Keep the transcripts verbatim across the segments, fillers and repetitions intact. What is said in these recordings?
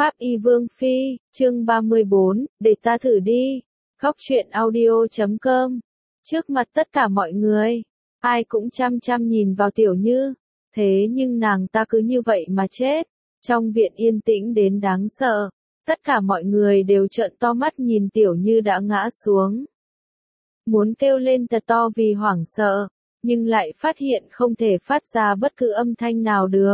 Pháp Y Vương Phi, chương ba mươi bốn, để ta thử đi. Góc truyện audio chấm com. Trước mặt tất cả mọi người, ai cũng chăm chăm nhìn vào Tiểu Như, thế nhưng nàng ta cứ như vậy mà chết. Trong viện yên tĩnh đến đáng sợ, tất cả mọi người đều trợn to mắt nhìn Tiểu Như đã ngã xuống. Muốn kêu lên thật to vì hoảng sợ, nhưng lại phát hiện không thể phát ra bất cứ âm thanh nào được.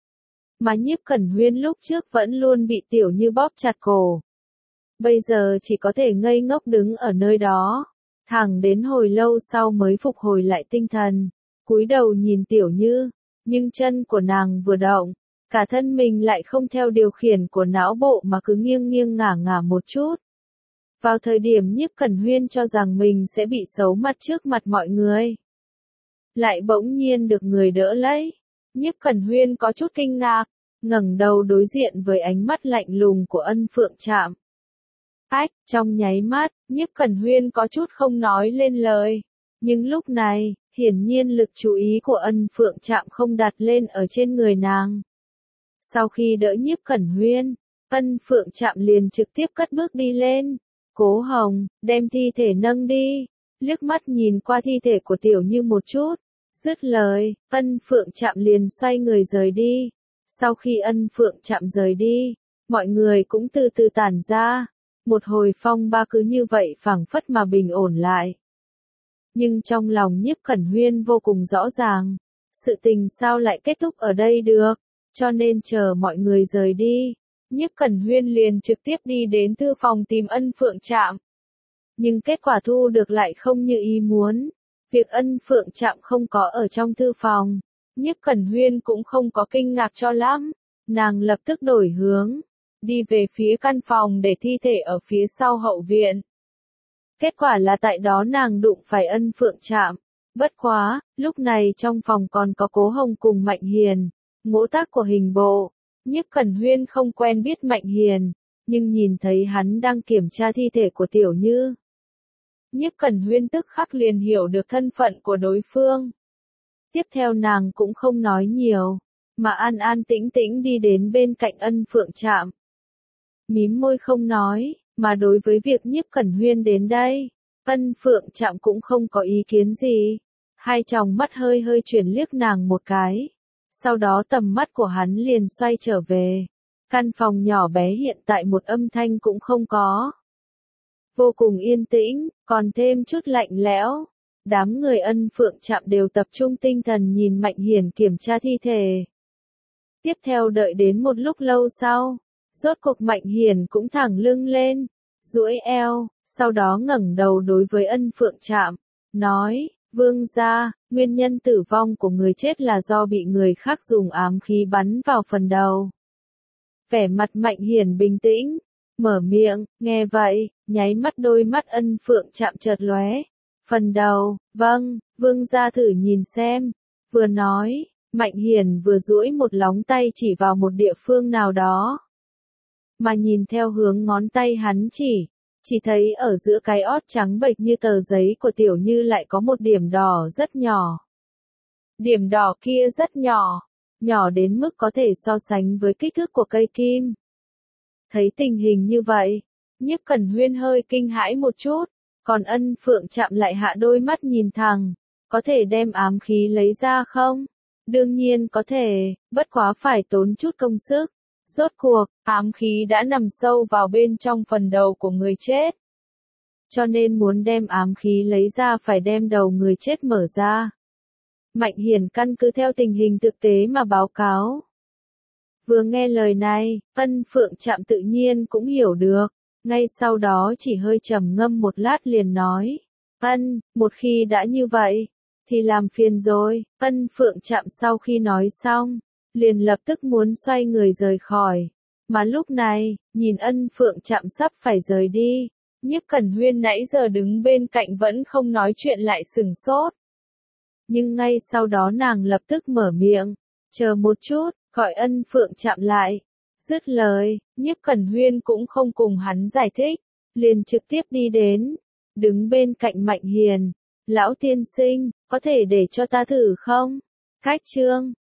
Mà Nhiếp Cẩn Huyên lúc trước vẫn luôn bị Tiểu Như bóp chặt cổ. Bây giờ chỉ có thể ngây ngốc đứng ở nơi đó, thẳng đến hồi lâu sau mới phục hồi lại tinh thần, cúi đầu nhìn Tiểu Như, nhưng chân của nàng vừa động, cả thân mình lại không theo điều khiển của não bộ mà cứ nghiêng nghiêng ngả ngả một chút. Vào thời điểm Nhiếp Cẩn Huyên cho rằng mình sẽ bị xấu mặt trước mặt mọi người, lại bỗng nhiên được người đỡ lấy. Nhiếp Cẩn Huyên có chút kinh ngạc, ngẩng đầu đối diện với ánh mắt lạnh lùng của Ân Phượng Trạm. Ách, trong nháy mắt, Nhiếp Cẩn Huyên có chút không nói lên lời. Nhưng lúc này, hiển nhiên lực chú ý của Ân Phượng Trạm không đặt lên ở trên người nàng. Sau khi đỡ Nhiếp Cẩn Huyên, Ân Phượng Trạm liền trực tiếp cất bước đi lên. Cố Hồng, đem thi thể nâng đi. Liếc mắt nhìn qua thi thể của Tiểu Như một chút. Dứt lời, Ân Phượng Trạm liền xoay người rời đi. Sau khi Ân Phượng Trạm rời đi, mọi người cũng từ từ tản ra. Một hồi phong ba cứ như vậy phảng phất mà bình ổn lại. Nhưng trong lòng Nhiếp Cẩn Huyên vô cùng rõ ràng, sự tình sao lại kết thúc ở đây được, cho nên chờ mọi người rời đi, Nhiếp Cẩn Huyên liền trực tiếp đi đến thư phòng tìm Ân Phượng Trạm. Nhưng kết quả thu được lại không như ý muốn. Việc Ân Phượng Trạm không có ở trong thư phòng, Nhiếp Cẩn Huyên cũng không có kinh ngạc cho lắm, nàng lập tức đổi hướng, đi về phía căn phòng để thi thể ở phía sau hậu viện. Kết quả là tại đó nàng đụng phải Ân Phượng Trạm. Bất quá, lúc này trong phòng còn có Cố Hồng cùng Mạnh Hiền, ngũ tác của hình bộ. Nhiếp Cẩn Huyên không quen biết Mạnh Hiền, nhưng nhìn thấy hắn đang kiểm tra thi thể của Tiểu Như, Nhiếp Cẩn Huyên tức khắc liền hiểu được thân phận của đối phương. Tiếp theo nàng cũng không nói nhiều, mà an an tĩnh tĩnh đi đến bên cạnh Ân Phượng Trạm. Mím môi không nói, mà đối với việc Nhiếp Cẩn Huyên đến đây, Ân Phượng Trạm cũng không có ý kiến gì. Hai tròng mắt hơi hơi chuyển liếc nàng một cái. Sau đó tầm mắt của hắn liền xoay trở về. Căn phòng nhỏ bé hiện tại một âm thanh cũng không có. Vô cùng yên tĩnh, còn thêm chút lạnh lẽo. Đám người Ân Phượng Trạm đều tập trung tinh thần nhìn Mạnh Hiền kiểm tra thi thể. Tiếp theo đợi đến một lúc lâu sau, rốt cuộc Mạnh Hiền cũng thẳng lưng lên, duỗi eo, sau đó ngẩng đầu đối với Ân Phượng Trạm, nói, Vương gia, nguyên nhân tử vong của người chết là do bị người khác dùng ám khí bắn vào phần đầu. Vẻ mặt Mạnh Hiền bình tĩnh, mở miệng, nghe vậy, nháy mắt đôi mắt Ân Phượng Trạm chợt lóe. Phần đầu, vâng, Vương gia thử nhìn xem. Vừa nói, Mạnh Hiền vừa duỗi một lóng tay chỉ vào một địa phương nào đó. Mà nhìn theo hướng ngón tay hắn chỉ, chỉ thấy ở giữa cái ót trắng bệch như tờ giấy của Tiểu Như lại có một điểm đỏ rất nhỏ. Điểm đỏ kia rất nhỏ, nhỏ đến mức có thể so sánh với kích thước của cây kim. Thấy tình hình như vậy, Nhiếp Cẩn Huyên hơi kinh hãi một chút, còn Ân Phượng Trạm lại hạ đôi mắt nhìn thẳng, có thể đem ám khí lấy ra không? Đương nhiên có thể, bất quá phải tốn chút công sức. Rốt cuộc, ám khí đã nằm sâu vào bên trong phần đầu của người chết. Cho nên muốn đem ám khí lấy ra phải đem đầu người chết mở ra. Mạnh Hiền căn cứ theo tình hình thực tế mà báo cáo. Vừa nghe lời này, Ân Phượng Trạm tự nhiên cũng hiểu được. Ngay sau đó chỉ hơi trầm ngâm một lát liền nói. Ân, một khi đã như vậy, thì làm phiền rồi. Ân Phượng Trạm sau khi nói xong, liền lập tức muốn xoay người rời khỏi. Mà lúc này, nhìn Ân Phượng Trạm sắp phải rời đi, Nhiếp Cẩn Huyên nãy giờ đứng bên cạnh vẫn không nói chuyện lại sừng sốt. Nhưng ngay sau đó nàng lập tức mở miệng, chờ một chút, gọi Ân Phượng Trạm lại. Dứt lời, Nhiếp Cẩn Huyên cũng không cùng hắn giải thích, liền trực tiếp đi đến, đứng bên cạnh Mạnh Hiền. Lão tiên sinh, có thể để cho ta thử không? Khách trương,